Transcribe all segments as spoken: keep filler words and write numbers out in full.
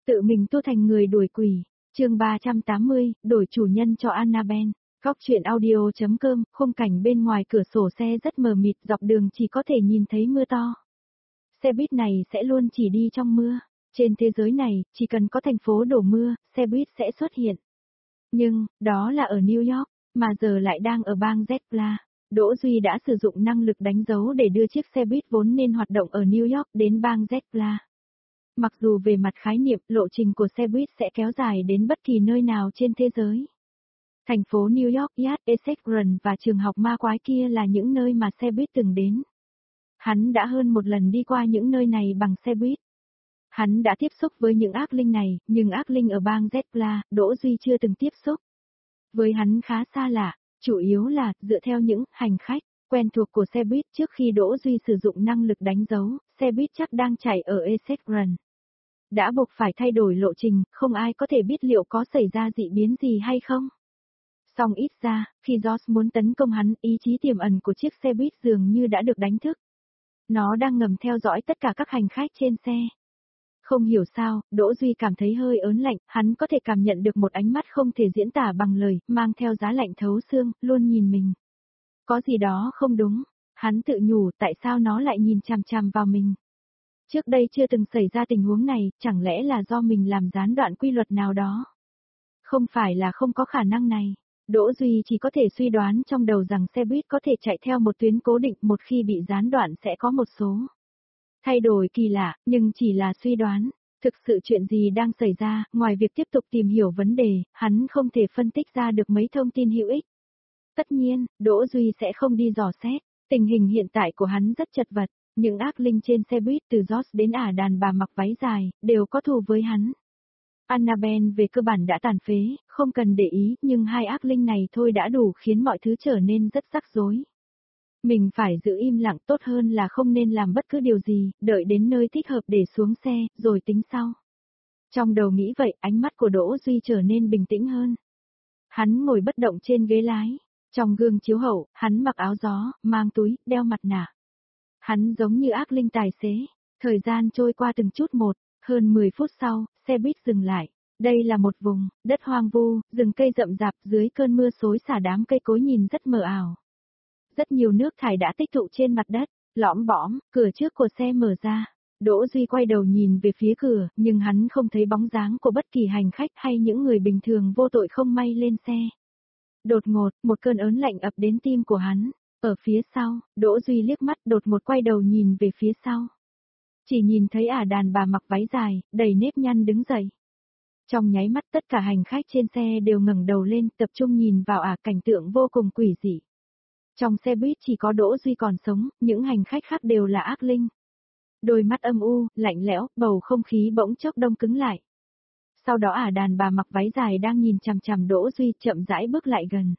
Tự mình tu thành người đuổi quỷ. Chương ba trăm tám mươi, đổi chủ nhân cho Annabelle. Góc truyện audio chấm com, khung cảnh bên ngoài cửa sổ xe rất mờ mịt, dọc đường chỉ có thể nhìn thấy mưa to. Xe buýt này sẽ luôn chỉ đi trong mưa. Trên thế giới này, chỉ cần có thành phố đổ mưa, xe buýt sẽ xuất hiện. Nhưng, đó là ở New York, mà giờ lại đang ở bang Zepla. Đỗ Duy đã sử dụng năng lực đánh dấu để đưa chiếc xe buýt vốn nên hoạt động ở New York đến bang Zepla. Mặc dù về mặt khái niệm, lộ trình của xe buýt sẽ kéo dài đến bất kỳ nơi nào trên thế giới. Thành phố New York, Yad Essex Run và trường học ma quái kia là những nơi mà xe buýt từng đến. Hắn đã hơn một lần đi qua những nơi này bằng xe buýt. Hắn đã tiếp xúc với những ác linh này, nhưng ác linh ở bang Zepla, Đỗ Duy chưa từng tiếp xúc. Với hắn khá xa lạ, chủ yếu là dựa theo những hành khách quen thuộc của xe buýt. Trước khi Đỗ Duy sử dụng năng lực đánh dấu, xe buýt chắc đang chạy ở Essex Run. Đã buộc phải thay đổi lộ trình, không ai có thể biết liệu có xảy ra dị biến gì hay không. Song ít ra, khi George muốn tấn công hắn, ý chí tiềm ẩn của chiếc xe buýt dường như đã được đánh thức. Nó đang ngầm theo dõi tất cả các hành khách trên xe. Không hiểu sao, Đỗ Duy cảm thấy hơi ớn lạnh, hắn có thể cảm nhận được một ánh mắt không thể diễn tả bằng lời, mang theo giá lạnh thấu xương, luôn nhìn mình. Có gì đó không đúng, hắn tự nhủ tại sao nó lại nhìn chằm chằm vào mình. Trước đây chưa từng xảy ra tình huống này, chẳng lẽ là do mình làm gián đoạn quy luật nào đó? Không phải là không có khả năng này. Đỗ Duy chỉ có thể suy đoán trong đầu rằng xe buýt có thể chạy theo một tuyến cố định, một khi bị gián đoạn sẽ có một số thay đổi kỳ lạ, nhưng chỉ là suy đoán. Thực sự chuyện gì đang xảy ra, ngoài việc tiếp tục tìm hiểu vấn đề, hắn không thể phân tích ra được mấy thông tin hữu ích. Tất nhiên, Đỗ Duy sẽ không đi dò xét, tình hình hiện tại của hắn rất chật vật, những ác linh trên xe buýt từ George đến ả đàn bà mặc váy dài, đều có thù với hắn. Annabelle về cơ bản đã tàn phế, không cần để ý, nhưng hai ác linh này thôi đã đủ khiến mọi thứ trở nên rất rắc rối. Mình phải giữ im lặng, tốt hơn là không nên làm bất cứ điều gì, đợi đến nơi thích hợp để xuống xe, rồi tính sau. Trong đầu nghĩ vậy, ánh mắt của Đỗ Duy trở nên bình tĩnh hơn. Hắn ngồi bất động trên ghế lái. Trong gương chiếu hậu, hắn mặc áo gió, mang túi, đeo mặt nạ. Hắn giống như ác linh tài xế. Thời gian trôi qua từng chút một, hơn mười phút sau, xe buýt dừng lại. Đây là một vùng đất hoang vu, rừng cây rậm rạp, dưới cơn mưa xối xả đám cây cối nhìn rất mờ ảo. Rất nhiều nước thải đã tích tụ trên mặt đất, lõm bõm, cửa trước của xe mở ra. Đỗ Duy quay đầu nhìn về phía cửa, nhưng hắn không thấy bóng dáng của bất kỳ hành khách hay những người bình thường vô tội không may lên xe. Đột ngột, một cơn ớn lạnh ập đến tim của hắn. Ở phía sau, Đỗ Duy liếc mắt đột ngột quay đầu nhìn về phía sau. Chỉ nhìn thấy ả đàn bà mặc váy dài, đầy nếp nhăn đứng dậy. Trong nháy mắt tất cả hành khách trên xe đều ngẩng đầu lên, tập trung nhìn vào ả, cảnh tượng vô cùng quỷ dị. Trong xe buýt chỉ có Đỗ Duy còn sống, những hành khách khác đều là ác linh. Đôi mắt âm u, lạnh lẽo, bầu không khí bỗng chốc đông cứng lại. Sau đó ả đàn bà mặc váy dài đang nhìn chằm chằm Đỗ Duy chậm rãi bước lại gần.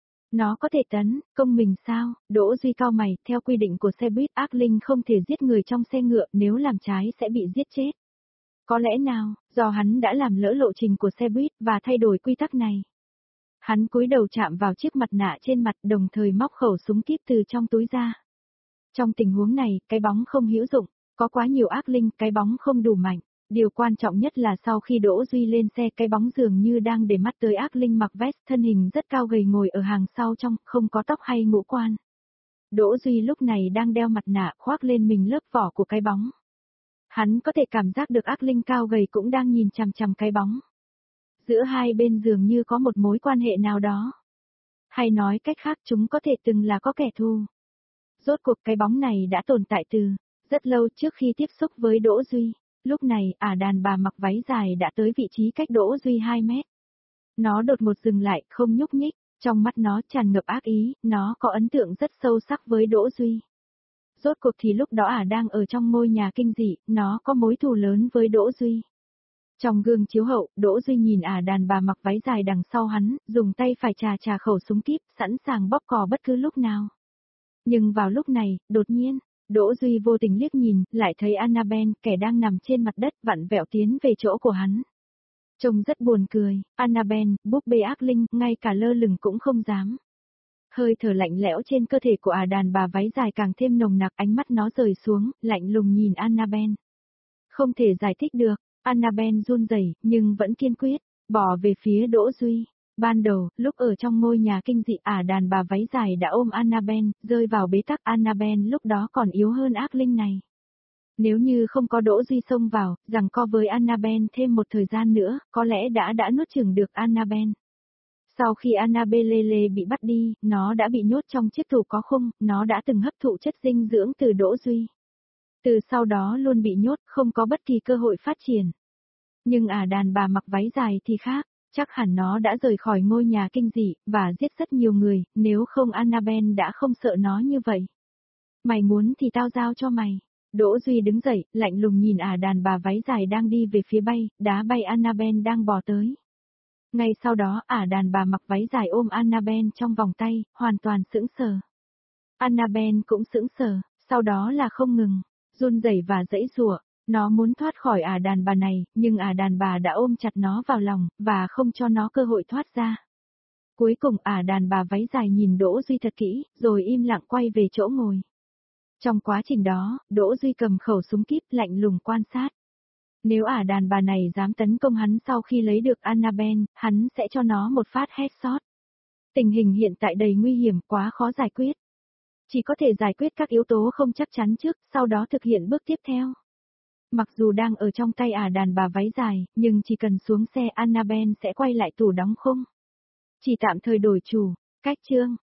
Nó có thể tấn công mình sao? Đỗ Duy cau mày, theo quy định của xe buýt, ác linh không thể giết người trong xe ngựa, nếu làm trái sẽ bị giết chết. Có lẽ nào, do hắn đã làm lỡ lộ trình của xe buýt và thay đổi quy tắc này. Hắn cúi đầu chạm vào chiếc mặt nạ trên mặt, đồng thời móc khẩu súng kíp từ trong túi ra. Trong tình huống này, cái bóng không hữu dụng, có quá nhiều ác linh, cái bóng không đủ mạnh. Điều quan trọng nhất là sau khi Đỗ Duy lên xe, cái bóng dường như đang để mắt tới ác linh mặc vest, thân hình rất cao gầy ngồi ở hàng sau trong, không có tóc hay ngũ quan. Đỗ Duy lúc này đang đeo mặt nạ, khoác lên mình lớp vỏ của cái bóng. Hắn có thể cảm giác được ác linh cao gầy cũng đang nhìn chằm chằm cái bóng. Giữa hai bên dường như có một mối quan hệ nào đó. Hay nói cách khác, chúng có thể từng là có kẻ thù. Rốt cuộc cái bóng này đã tồn tại từ rất lâu trước khi tiếp xúc với Đỗ Duy. Lúc này, ả đàn bà mặc váy dài đã tới vị trí cách Đỗ Duy hai mét. Nó đột ngột dừng lại, không nhúc nhích, trong mắt nó tràn ngập ác ý, nó có ấn tượng rất sâu sắc với Đỗ Duy. Rốt cuộc thì lúc đó ả đang ở trong ngôi nhà kinh dị, nó có mối thù lớn với Đỗ Duy. Trong gương chiếu hậu, Đỗ Duy nhìn ả đàn bà mặc váy dài đằng sau hắn, dùng tay phải chà chà khẩu súng kíp, sẵn sàng bóp cò bất cứ lúc nào. Nhưng vào lúc này, đột nhiên, Đỗ Duy vô tình liếc nhìn, lại thấy Annabelle, kẻ đang nằm trên mặt đất, vặn vẹo tiến về chỗ của hắn. Trông rất buồn cười, Annabelle, búp bê ác linh, ngay cả lơ lửng cũng không dám. Hơi thở lạnh lẽo trên cơ thể của ả đàn bà váy dài càng thêm nồng nặc, ánh mắt nó rời xuống, lạnh lùng nhìn Annabelle. Không thể giải thích được, Annabelle run rẩy, nhưng vẫn kiên quyết, bỏ về phía Đỗ Duy. Ban đầu, lúc ở trong ngôi nhà kinh dị, ả đàn bà váy dài đã ôm Annabelle, rơi vào bế tắc. Annabelle lúc đó còn yếu hơn ác linh này. Nếu như không có Đỗ Duy xông vào, giằng co với Annabelle thêm một thời gian nữa, có lẽ đã đã nuốt chửng được Annabelle. Sau khi Annabelle bị bắt đi, nó đã bị nhốt trong chiếc tủ có khung, nó đã từng hấp thụ chất dinh dưỡng từ Đỗ Duy. Từ sau đó luôn bị nhốt, không có bất kỳ cơ hội phát triển. Nhưng ả đàn bà mặc váy dài thì khác, chắc hẳn nó đã rời khỏi ngôi nhà kinh dị, và giết rất nhiều người, nếu không Annabelle đã không sợ nó như vậy. Mày muốn thì tao giao cho mày. Đỗ Duy đứng dậy, lạnh lùng nhìn ả đàn bà váy dài đang đi về phía bay, đá bay Annabelle đang bò tới. Ngay sau đó, ả đàn bà mặc váy dài ôm Annabelle trong vòng tay, hoàn toàn sững sờ. Annabelle cũng sững sờ, sau đó là không ngừng, run rẩy và giãy giụa. Nó muốn thoát khỏi ả đàn bà này, nhưng ả đàn bà đã ôm chặt nó vào lòng, và không cho nó cơ hội thoát ra. Cuối cùng ả đàn bà váy dài nhìn Đỗ Duy thật kỹ, rồi im lặng quay về chỗ ngồi. Trong quá trình đó, Đỗ Duy cầm khẩu súng kíp lạnh lùng quan sát. Nếu ả đàn bà này dám tấn công hắn sau khi lấy được Annabelle, hắn sẽ cho nó một phát headshot. Tình hình hiện tại đầy nguy hiểm, quá khó giải quyết. Chỉ có thể giải quyết các yếu tố không chắc chắn trước, sau đó thực hiện bước tiếp theo. Mặc dù đang ở trong tay ả đàn bà váy dài, nhưng chỉ cần xuống xe Annabelle sẽ quay lại tủ đóng khung. Chỉ tạm thời đổi chủ, cách chương.